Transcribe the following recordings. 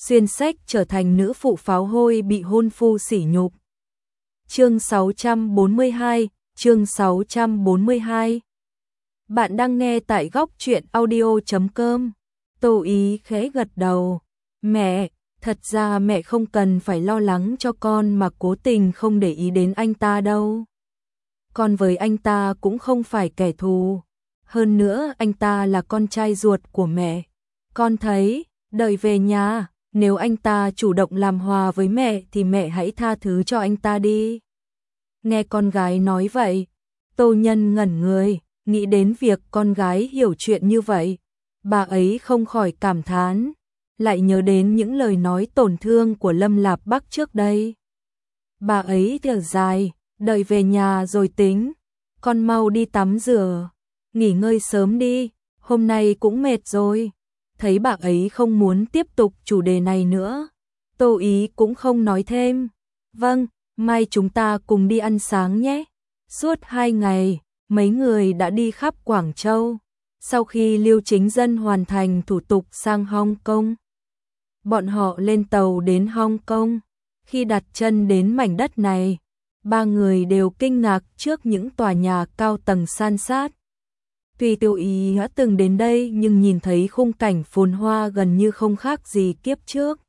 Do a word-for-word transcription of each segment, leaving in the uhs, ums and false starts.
xuyên sách trở thành nữ phụ pháo hôi bị hôn phu sỉ nhục. Chương sáu trăm bốn mươi hai, chương sáu trăm bốn mươi hai. Bạn đang nghe tại góc truyện audio chấm com. Tô Ý khẽ gật đầu. Mẹ, thật ra mẹ không cần phải lo lắng cho con mà cố tình không để ý đến anh ta đâu. Con với anh ta cũng không phải kẻ thù. Hơn nữa anh ta là con trai ruột của mẹ. Con thấy, đợi về nhà, nếu anh ta chủ động làm hòa với mẹ thì mẹ hãy tha thứ cho anh ta đi. Nghe con gái nói vậy, Tô Nhân ngẩn người, nghĩ đến việc con gái hiểu chuyện như vậy. Bà ấy không khỏi cảm thán, lại nhớ đến những lời nói tổn thương của Lâm Lạp Bắc trước đây. Bà ấy thở dài, đợi về nhà rồi tính, con mau đi tắm rửa, nghỉ ngơi sớm đi, hôm nay cũng mệt rồi. Thấy bà ấy không muốn tiếp tục chủ đề này nữa, Tô Ý cũng không nói thêm. Vâng, mai chúng ta cùng đi ăn sáng nhé. Suốt hai ngày, mấy người đã đi khắp Quảng Châu. Sau khi Liêu Chính Dân hoàn thành thủ tục sang Hong Kong, bọn họ lên tàu đến Hong Kong. Khi đặt chân đến mảnh đất này, ba người đều kinh ngạc trước những tòa nhà cao tầng san sát. Tuy Tiêu Ý đã từng đến đây nhưng nhìn thấy khung cảnh phồn hoa gần như không khác gì kiếp trước.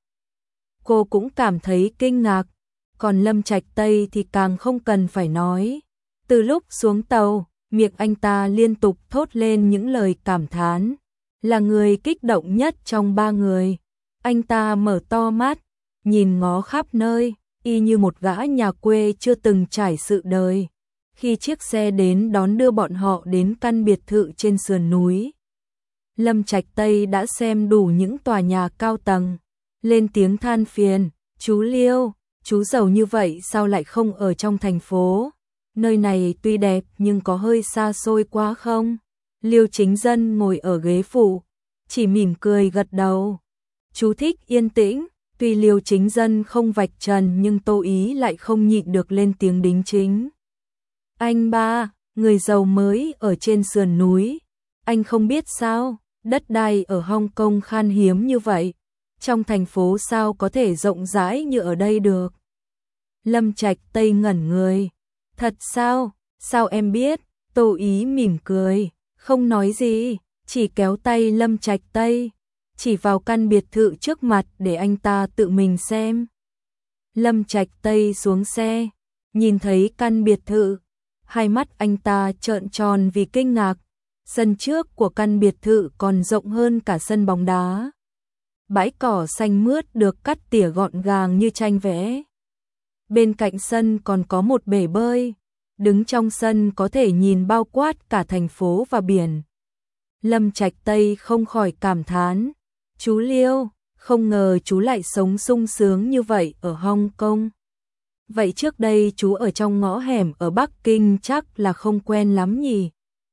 Cô cũng cảm thấy kinh ngạc, còn Lâm Trạch Tây thì càng không cần phải nói. Từ lúc xuống tàu, miệng anh ta liên tục thốt lên những lời cảm thán, là người kích động nhất trong ba người. Anh ta mở to mắt, nhìn ngó khắp nơi, y như một gã nhà quê chưa từng trải sự đời. Khi chiếc xe đến đón đưa bọn họ đến căn biệt thự trên sườn núi, Lâm Trạch Tây đã xem đủ những tòa nhà cao tầng, lên tiếng than phiền, chú Liêu, chú giàu như vậy sao lại không ở trong thành phố? Nơi này tuy đẹp nhưng có hơi xa xôi quá không? Liêu Chính Dân ngồi ở ghế phụ, chỉ mỉm cười gật đầu. Chú thích yên tĩnh, tuy Liêu Chính Dân không vạch trần nhưng Tô Ý lại không nhịn được lên tiếng đính chính. Anh ba, người giàu mới ở trên sườn núi, anh không biết sao, đất đai ở Hong Kong khan hiếm như vậy, trong thành phố sao có thể rộng rãi như ở đây được? Lâm Trạch Tây ngẩn người. Thật sao? Sao em biết? Tô Ý mỉm cười, không nói gì, chỉ kéo tay Lâm Trạch Tây, chỉ vào căn biệt thự trước mặt để anh ta tự mình xem. Lâm Trạch Tây xuống xe, nhìn thấy căn biệt thự, hai mắt anh ta trợn tròn vì kinh ngạc. Sân trước của căn biệt thự còn rộng hơn cả sân bóng đá. Bãi cỏ xanh mướt được cắt tỉa gọn gàng như tranh vẽ. Bên cạnh sân còn có một bể bơi, đứng trong sân có thể nhìn bao quát cả thành phố và biển. Lâm Trạch Tây không khỏi cảm thán, chú Liêu, không ngờ chú lại sống sung sướng như vậy ở Hong Kong. Vậy trước đây chú ở trong ngõ hẻm ở Bắc Kinh chắc là không quen lắm nhỉ?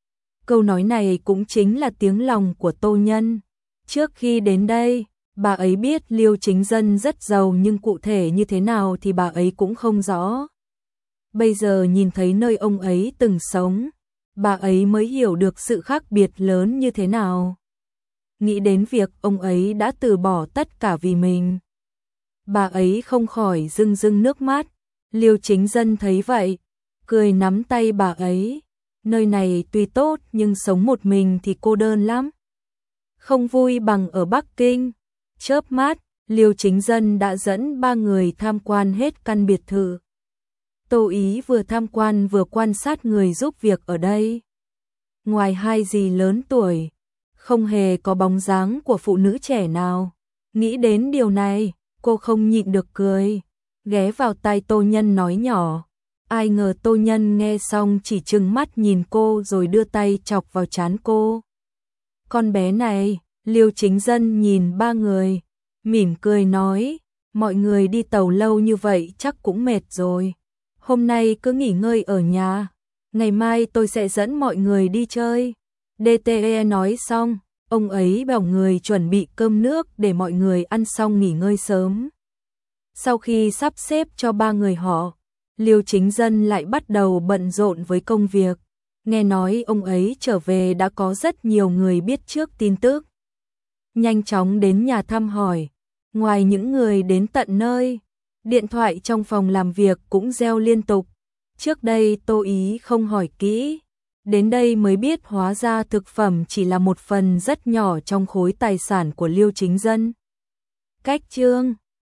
Câu nói này cũng chính là tiếng lòng của Tô Nhân. Trước khi đến đây, bà ấy biết Liêu Chính Dân rất giàu nhưng cụ thể như thế nào thì bà ấy cũng không rõ. Bây giờ nhìn thấy nơi ông ấy từng sống, bà ấy mới hiểu được sự khác biệt lớn như thế nào. Nghĩ đến việc ông ấy đã từ bỏ tất cả vì mình, bà ấy không khỏi rưng rưng nước mắt. Liêu Chính Dân thấy vậy, cười nắm tay bà ấy. Nơi này tuy tốt nhưng sống một mình thì cô đơn lắm. Không vui bằng ở Bắc Kinh. Chớp mắt, Liêu Chính Dân đã dẫn ba người tham quan hết căn biệt thự. Tô Ý vừa tham quan vừa quan sát người giúp việc ở đây. Ngoài hai dì lớn tuổi, không hề có bóng dáng của phụ nữ trẻ nào. Nghĩ đến điều này, cô không nhịn được cười, ghé vào tai Tô Nhân nói nhỏ. Ai ngờ Tô Nhân nghe xong chỉ trừng mắt nhìn cô rồi đưa tay chọc vào trán cô. Con bé này, Liêu Chính Dân nhìn ba người, mỉm cười nói, mọi người đi tàu lâu như vậy chắc cũng mệt rồi. Hôm nay cứ nghỉ ngơi ở nhà, ngày mai tôi sẽ dẫn mọi người đi chơi. đê tê e nói xong, ông ấy bảo người chuẩn bị cơm nước để mọi người ăn xong nghỉ ngơi sớm. Sau khi sắp xếp cho ba người họ, Liêu Chính Dân lại bắt đầu bận rộn với công việc. Nghe nói ông ấy trở về đã có rất nhiều người biết trước tin tức. Nhanh chóng đến nhà thăm hỏi, Ngoài những người đến tận nơi, điện thoại trong phòng làm việc cũng reo liên tục. Trước đây Tô Ý không hỏi kỹ, đến đây mới biết hóa ra thực phẩm chỉ là một phần rất nhỏ trong khối tài sản của Liêu Chính Dân. Cách chương